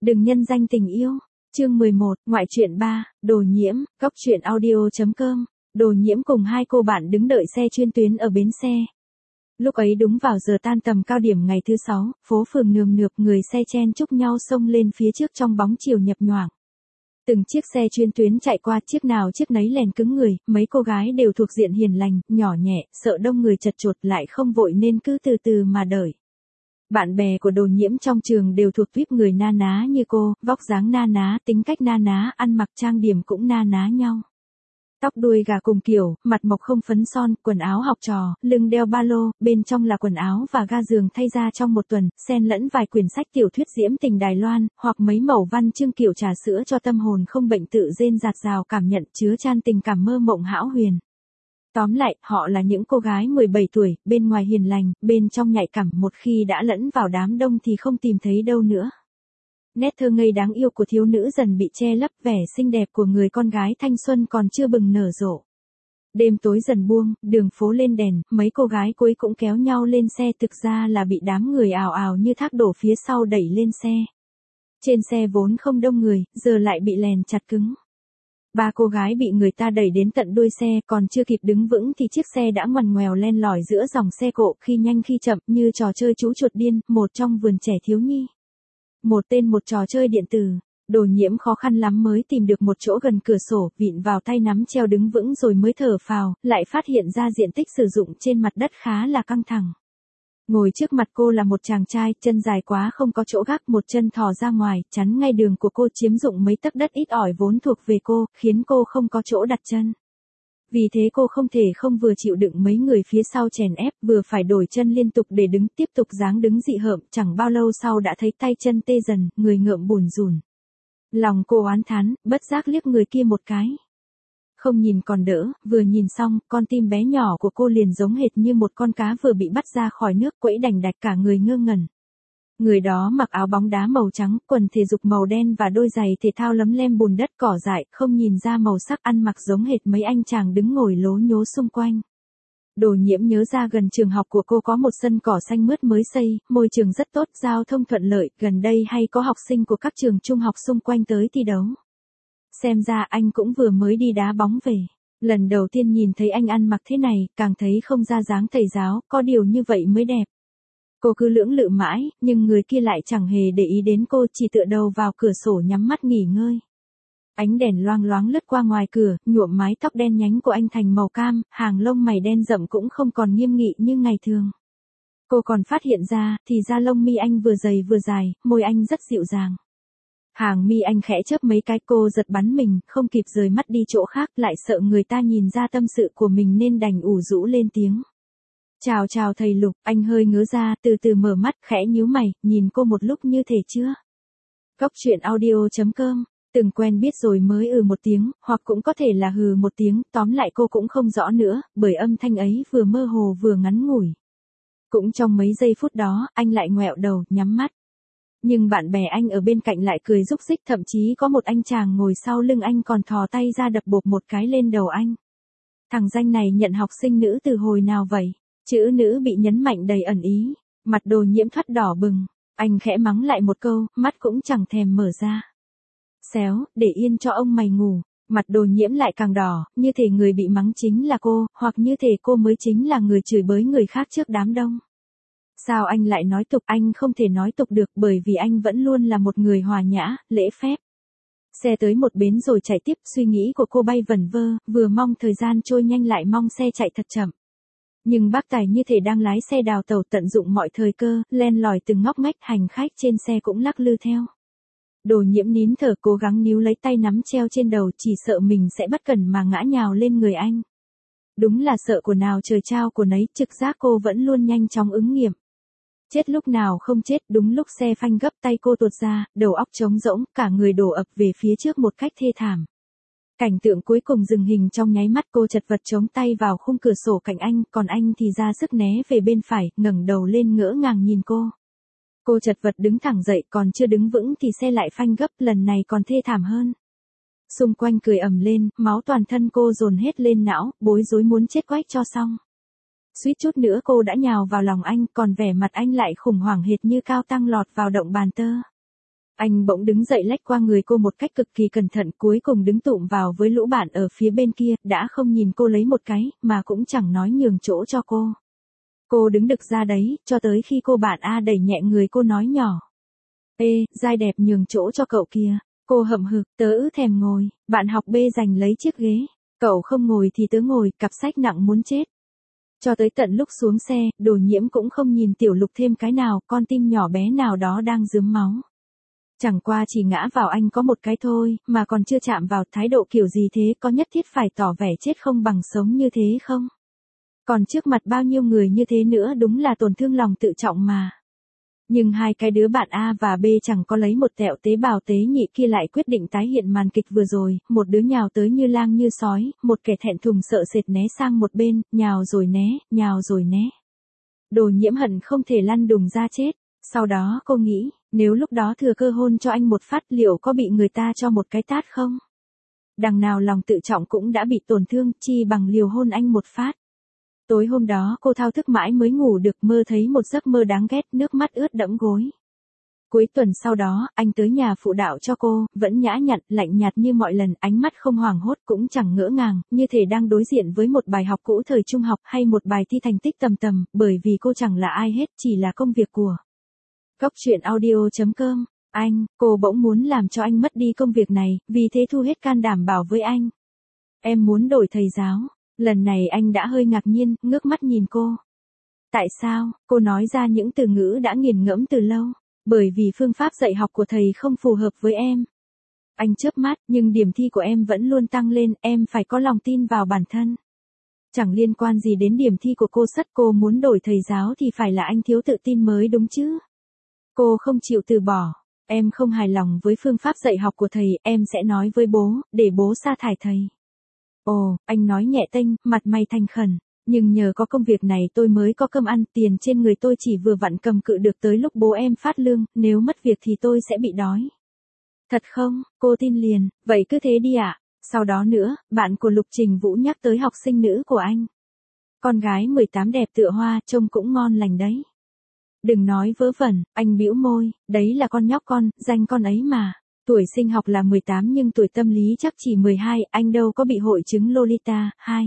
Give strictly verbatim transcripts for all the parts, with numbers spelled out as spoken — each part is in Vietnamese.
Đừng nhân danh tình yêu. Chương mười một, ngoại truyện ba, Đồ Nhiễm, Cóc truyện audio.com. Đồ Nhiễm cùng hai cô bạn đứng đợi xe chuyên tuyến ở bến xe. Lúc ấy đúng vào giờ tan tầm cao điểm ngày thứ sáu, phố phường nườm nượp, người xe chen chúc nhau xông lên phía trước trong bóng chiều nhập nhoạng. Từng chiếc xe chuyên tuyến chạy qua, chiếc nào chiếc nấy lèn cứng người, mấy cô gái đều thuộc diện hiền lành, nhỏ nhẹ, sợ đông người chật chội lại không vội nên cứ từ từ mà đợi. Bạn bè của Đồ Nhiễm trong trường đều thuộc tuýp người na ná như cô, vóc dáng na ná, tính cách na ná, ăn mặc trang điểm cũng na ná nhau. Tóc đuôi gà cùng kiểu, mặt mộc không phấn son, quần áo học trò, lưng đeo ba lô, bên trong là quần áo và ga giường thay ra trong một tuần, xen lẫn vài quyển sách tiểu thuyết diễm tình Đài Loan, hoặc mấy mẩu văn chương kiểu trà sữa cho tâm hồn không bệnh tự rên rạt rào cảm nhận chứa chan tình cảm mơ mộng hão huyền. Tóm lại, họ là những cô gái mười bảy tuổi, bên ngoài hiền lành, bên trong nhạy cảm, một khi đã lẫn vào đám đông thì không tìm thấy đâu nữa. Nét thơ ngây đáng yêu của thiếu nữ dần bị che lấp, vẻ xinh đẹp của người con gái thanh xuân còn chưa bừng nở rộ. Đêm tối dần buông, đường phố lên đèn, mấy cô gái cuối cũng kéo nhau lên xe, thực ra là bị đám người ào ào như thác đổ phía sau đẩy lên xe. Trên xe vốn không đông người, giờ lại bị lèn chặt cứng. Ba cô gái bị người ta đẩy đến tận đuôi xe, còn chưa kịp đứng vững thì chiếc xe đã ngoằn ngoèo len lỏi giữa dòng xe cộ, khi nhanh khi chậm, như trò chơi chú chuột điên, một trong vườn trẻ thiếu nhi. Một tên một trò chơi điện tử. Đồ Nhiễm khó khăn lắm mới tìm được một chỗ gần cửa sổ, vịn vào tay nắm treo đứng vững rồi mới thở phào, lại phát hiện ra diện tích sử dụng trên mặt đất khá là căng thẳng. Ngồi trước mặt cô là một chàng trai, chân dài quá không có chỗ gác, một chân thò ra ngoài, chắn ngay đường của cô, chiếm dụng mấy tấc đất ít ỏi vốn thuộc về cô, khiến cô không có chỗ đặt chân. Vì thế cô không thể không vừa chịu đựng mấy người phía sau chèn ép, vừa phải đổi chân liên tục để đứng, tiếp tục dáng đứng dị hợm, chẳng bao lâu sau đã thấy tay chân tê dần, người ngợm bủn rủn. Lòng cô oán thán, bất giác liếc người kia một cái. Không nhìn còn đỡ, vừa nhìn xong, con tim bé nhỏ của cô liền giống hệt như một con cá vừa bị bắt ra khỏi nước, quẫy đành đạch cả người ngơ ngẩn. Người đó mặc áo bóng đá màu trắng, quần thể dục màu đen và đôi giày thể thao lấm lem bùn đất cỏ dại, không nhìn ra màu sắc, ăn mặc giống hệt mấy anh chàng đứng ngồi lố nhố xung quanh. Đồ Nhiễm nhớ ra gần trường học của cô có một sân cỏ xanh mướt mới xây, môi trường rất tốt, giao thông thuận lợi, gần đây hay có học sinh của các trường trung học xung quanh tới thi đấu. Xem ra anh cũng vừa mới đi đá bóng về. Lần đầu tiên nhìn thấy anh ăn mặc thế này, càng thấy không ra dáng thầy giáo, có điều như vậy mới đẹp. Cô cứ lưỡng lự mãi, nhưng người kia lại chẳng hề để ý đến cô, chỉ tựa đầu vào cửa sổ nhắm mắt nghỉ ngơi. Ánh đèn loang loáng lướt qua ngoài cửa, nhuộm mái tóc đen nhánh của anh thành màu cam, hàng lông mày đen rậm cũng không còn nghiêm nghị như ngày thường. Cô còn phát hiện ra, thì ra lông mi anh vừa dày vừa dài, môi anh rất dịu dàng. Hàng mi anh khẽ chớp mấy cái, cô giật bắn mình, không kịp rời mắt đi chỗ khác, lại sợ người ta nhìn ra tâm sự của mình nên đành ủ rũ lên tiếng. Chào chào thầy Lục, anh hơi ngớ ra, từ từ mở mắt, khẽ nhíu mày, nhìn cô một lúc như thể chưa. Cóc truyện audio.com, từng quen biết rồi mới ừ một tiếng, hoặc cũng có thể là hừ một tiếng, tóm lại cô cũng không rõ nữa, bởi âm thanh ấy vừa mơ hồ vừa ngắn ngủi. Cũng trong mấy giây phút đó, anh lại ngoẹo đầu, nhắm mắt. Nhưng bạn bè anh ở bên cạnh lại cười rúc rích, thậm chí có một anh chàng ngồi sau lưng anh còn thò tay ra đập bộp một cái lên đầu anh. Thằng danh này nhận học sinh nữ từ hồi nào vậy? Chữ nữ bị nhấn mạnh đầy ẩn ý, mặt Đồ Nhiễm thoắt đỏ bừng, anh khẽ mắng lại một câu, mắt cũng chẳng thèm mở ra. Xéo, để yên cho ông mày ngủ, mặt Đồ Nhiễm lại càng đỏ, như thể người bị mắng chính là cô, hoặc như thể cô mới chính là người chửi bới người khác trước đám đông. Sao anh lại nói tục? Anh không thể nói tục được bởi vì anh vẫn luôn là một người hòa nhã, lễ phép. Xe tới một bến rồi chạy tiếp, suy nghĩ của cô bay vẩn vơ, vừa mong thời gian trôi nhanh lại mong xe chạy thật chậm. Nhưng bác tài như thể đang lái xe đào tẩu, tận dụng mọi thời cơ, len lỏi từng ngóc ngách, hành khách trên xe cũng lắc lư theo. Đồ Nhiễm nín thở, cố gắng níu lấy tay nắm treo trên đầu, chỉ sợ mình sẽ bất cẩn mà ngã nhào lên người anh. Đúng là sợ của nào trời trao của nấy, trực giác cô vẫn luôn nhanh chóng ứng nghiệm. Chết lúc nào không chết, đúng lúc xe phanh gấp, tay cô tuột ra, đầu óc trống rỗng, cả người đổ ập về phía trước một cách thê thảm. Cảnh tượng cuối cùng dừng hình trong nháy mắt, cô chật vật chống tay vào khung cửa sổ cạnh anh, còn anh thì ra sức né về bên phải, ngẩng đầu lên ngỡ ngàng nhìn cô. Cô chật vật đứng thẳng dậy, còn chưa đứng vững thì xe lại phanh gấp, lần này còn thê thảm hơn. Xung quanh cười ầm lên, máu toàn thân cô dồn hết lên não, bối rối muốn chết quách cho xong. Suýt chút nữa cô đã nhào vào lòng anh, còn vẻ mặt anh lại khủng hoảng hệt như cao tăng lọt vào động bàn tơ. Anh bỗng đứng dậy lách qua người cô một cách cực kỳ cẩn thận, cuối cùng đứng tụm vào với lũ bạn ở phía bên kia, đã không nhìn cô lấy một cái, mà cũng chẳng nói nhường chỗ cho cô. Cô đứng đực ra đấy, cho tới khi cô bạn A đẩy nhẹ người cô nói nhỏ. Ê, giai đẹp nhường chỗ cho cậu kìa. Cô hậm hực, tớ thèm ngồi, bạn học B giành lấy chiếc ghế. Cậu không ngồi thì tớ ngồi, cặp sách nặng muốn chết. Cho tới tận lúc xuống xe, Đồ Nhiễm cũng không nhìn Tiểu Lục thêm cái nào, con tim nhỏ bé nào đó đang rướm máu. Chẳng qua chỉ ngã vào anh có một cái thôi, mà còn chưa chạm vào, thái độ kiểu gì thế, có nhất thiết phải tỏ vẻ chết không bằng sống như thế không? Còn trước mặt bao nhiêu người như thế nữa, đúng là tổn thương lòng tự trọng mà. Nhưng hai cái đứa bạn A và B chẳng có lấy một tẹo tế bào tế nhị kia lại quyết định tái hiện màn kịch vừa rồi, một đứa nhào tới như lang như sói, một kẻ thẹn thùng sợ sệt né sang một bên, nhào rồi né, nhào rồi né. Đồ Nhiễm hận không thể lăn đùng ra chết. Sau đó cô nghĩ, nếu lúc đó thừa cơ hôn cho anh một phát liệu có bị người ta cho một cái tát không? Đằng nào lòng tự trọng cũng đã bị tổn thương, chi bằng liều hôn anh một phát. Tối hôm đó cô thao thức mãi mới ngủ được, mơ thấy một giấc mơ đáng ghét, nước mắt ướt đẫm gối. Cuối tuần sau đó, anh tới nhà phụ đạo cho cô, vẫn nhã nhặn, lạnh nhạt như mọi lần, ánh mắt không hoảng hốt cũng chẳng ngỡ ngàng, như thể đang đối diện với một bài học cũ thời trung học hay một bài thi thành tích tầm tầm, bởi vì cô chẳng là ai hết, chỉ là công việc của Cóc truyện audio chấm com. Anh, cô bỗng muốn làm cho anh mất đi công việc này, vì thế thu hết can đảm bảo với anh. Em muốn đổi thầy giáo. Lần này anh đã hơi ngạc nhiên, ngước mắt nhìn cô. Tại sao? Cô nói ra những từ ngữ đã nghiền ngẫm từ lâu. Bởi vì phương pháp dạy học của thầy không phù hợp với em. Anh chớp mắt, nhưng điểm thi của em vẫn luôn tăng lên, em phải có lòng tin vào bản thân. Chẳng liên quan gì đến điểm thi của cô sất, cô muốn đổi thầy giáo thì phải là anh thiếu tự tin mới đúng chứ. Cô không chịu từ bỏ. Em không hài lòng với phương pháp dạy học của thầy, em sẽ nói với bố, để bố sa thải thầy. Ồ, anh nói nhẹ tênh, mặt mày thành khẩn. Nhưng nhờ có công việc này tôi mới có cơm ăn, tiền trên người tôi chỉ vừa vặn cầm cự được tới lúc bố em phát lương, nếu mất việc thì tôi sẽ bị đói. Thật không? Cô tin liền, vậy cứ thế đi ạ. À? Sau đó nữa, bạn của Lục Trình Vũ nhắc tới học sinh nữ của anh. Con gái mười tám đẹp tựa hoa, trông cũng ngon lành đấy. Đừng nói vớ vẩn, anh bĩu môi, đấy là con nhóc con, danh con ấy mà. Tuổi sinh học là mười tám nhưng tuổi tâm lý chắc chỉ mười hai, anh đâu có bị hội chứng Lolita. Hai.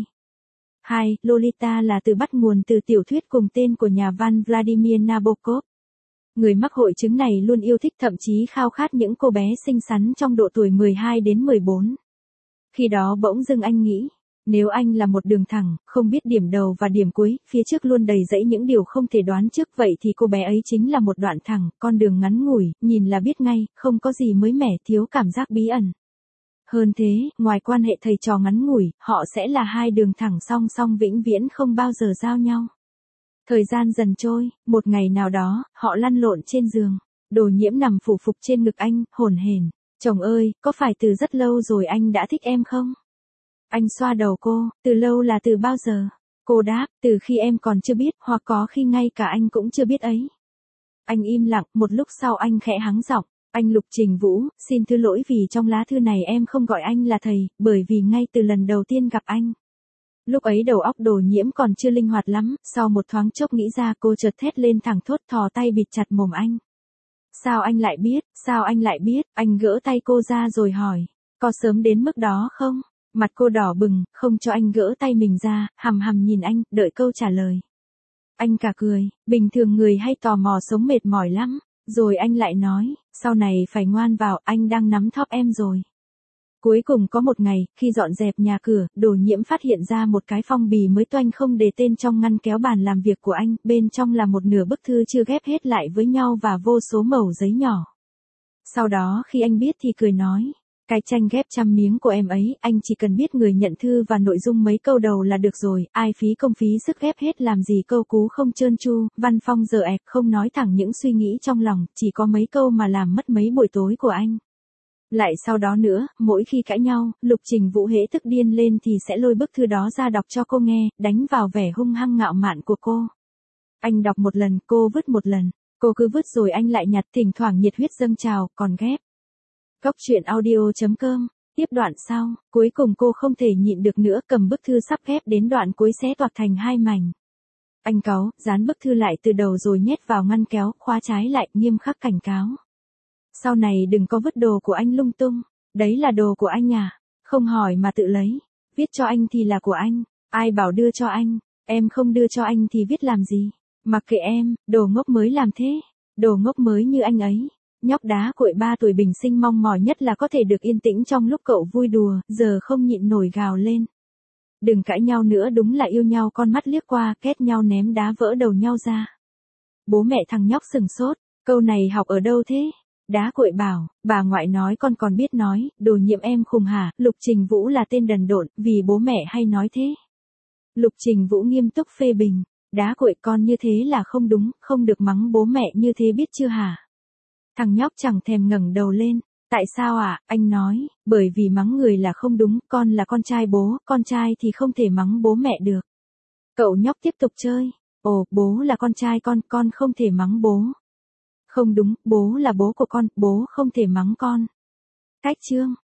Hai, Lolita là từ bắt nguồn từ tiểu thuyết cùng tên của nhà văn Vladimir Nabokov. Người mắc hội chứng này luôn yêu thích thậm chí khao khát những cô bé xinh xắn trong độ tuổi mười hai đến mười bốn. Khi đó bỗng dưng anh nghĩ, nếu anh là một đường thẳng, không biết điểm đầu và điểm cuối, phía trước luôn đầy rẫy những điều không thể đoán trước, vậy thì cô bé ấy chính là một đoạn thẳng, con đường ngắn ngủi, nhìn là biết ngay, không có gì mới mẻ, thiếu cảm giác bí ẩn. Hơn thế, ngoài quan hệ thầy trò ngắn ngủi, họ sẽ là hai đường thẳng song song vĩnh viễn không bao giờ giao nhau. Thời gian dần trôi, một ngày nào đó, họ lăn lộn trên giường. Đồ Nhiễm nằm phủ phục trên ngực anh, hổn hển. Chồng ơi, có phải từ rất lâu rồi anh đã thích em không? Anh xoa đầu cô, từ lâu là từ bao giờ? Cô đáp, từ khi em còn chưa biết, hoặc có khi ngay cả anh cũng chưa biết ấy. Anh im lặng, một lúc sau anh khẽ hắng giọng. Anh Lục Trình Vũ, xin thứ lỗi vì trong lá thư này em không gọi anh là thầy, bởi vì ngay từ lần đầu tiên gặp anh. Lúc ấy đầu óc Đồ Nhiễm còn chưa linh hoạt lắm, sau một thoáng chốc nghĩ ra cô chợt thét lên thẳng thốt, thò tay bịt chặt mồm anh. Sao anh lại biết, sao anh lại biết, anh gỡ tay cô ra rồi hỏi, có sớm đến mức đó không? Mặt cô đỏ bừng, không cho anh gỡ tay mình ra, hằm hằm nhìn anh, đợi câu trả lời. Anh cả cười, bình thường người hay tò mò sống mệt mỏi lắm. Rồi anh lại nói, sau này phải ngoan vào, anh đang nắm thóp em rồi. Cuối cùng có một ngày, khi dọn dẹp nhà cửa, Đồ Nhiễm phát hiện ra một cái phong bì mới toanh không đề tên trong ngăn kéo bàn làm việc của anh, bên trong là một nửa bức thư chưa ghép hết lại với nhau và vô số mẩu giấy nhỏ. Sau đó khi anh biết thì cười nói, cái tranh ghép trăm miếng của em ấy, anh chỉ cần biết người nhận thư và nội dung mấy câu đầu là được rồi, ai phí công phí sức ghép hết làm gì câu cú không trơn tru, văn phong dở ẹc, không nói thẳng những suy nghĩ trong lòng, chỉ có mấy câu mà làm mất mấy buổi tối của anh. Lại sau đó nữa, mỗi khi cãi nhau, Lục Trình Vũ hễ tức điên lên thì sẽ lôi bức thư đó ra đọc cho cô nghe, đánh vào vẻ hung hăng ngạo mạn của cô. Anh đọc một lần, cô vứt một lần, cô cứ vứt rồi anh lại nhặt, thỉnh thoảng nhiệt huyết dâng trào, còn ghép. Cóc truyện audio chấm com. Tiếp đoạn sau, cuối cùng cô không thể nhịn được nữa, cầm bức thư sắp ghép đến đoạn cuối xé toạc thành hai mảnh. Anh cáu, dán bức thư lại từ đầu rồi nhét vào ngăn kéo, khóa trái lại, nghiêm khắc cảnh cáo. Sau này đừng có vứt đồ của anh lung tung, đấy là đồ của anh à, không hỏi mà tự lấy, viết cho anh thì là của anh, ai bảo đưa cho anh, em không đưa cho anh thì viết làm gì, mặc kệ em, đồ ngốc mới làm thế, đồ ngốc mới như anh ấy. Nhóc đá cội ba tuổi bình sinh mong mỏi nhất là có thể được yên tĩnh trong lúc cậu vui đùa, giờ không nhịn nổi gào lên. Đừng cãi nhau nữa, đúng là yêu nhau, con mắt liếc qua, két nhau ném đá vỡ đầu nhau ra. Bố mẹ thằng nhóc sừng sốt, câu này học ở đâu thế? Đá cội bảo, bà ngoại nói con còn biết nói, Đồ Nhiệm em khùng hả? Lục Trình Vũ là tên đần độn, vì bố mẹ hay nói thế. Lục Trình Vũ nghiêm túc phê bình, đá cội con như thế là không đúng, không được mắng bố mẹ như thế biết chưa hả? Thằng nhóc chẳng thèm ngẩng đầu lên, tại sao ạ? À? Anh nói, bởi vì mắng người là không đúng, con là con trai bố, con trai thì không thể mắng bố mẹ được. Cậu nhóc tiếp tục chơi, ồ, bố là con trai con, con không thể mắng bố. Không đúng, bố là bố của con, bố không thể mắng con. Cách chương.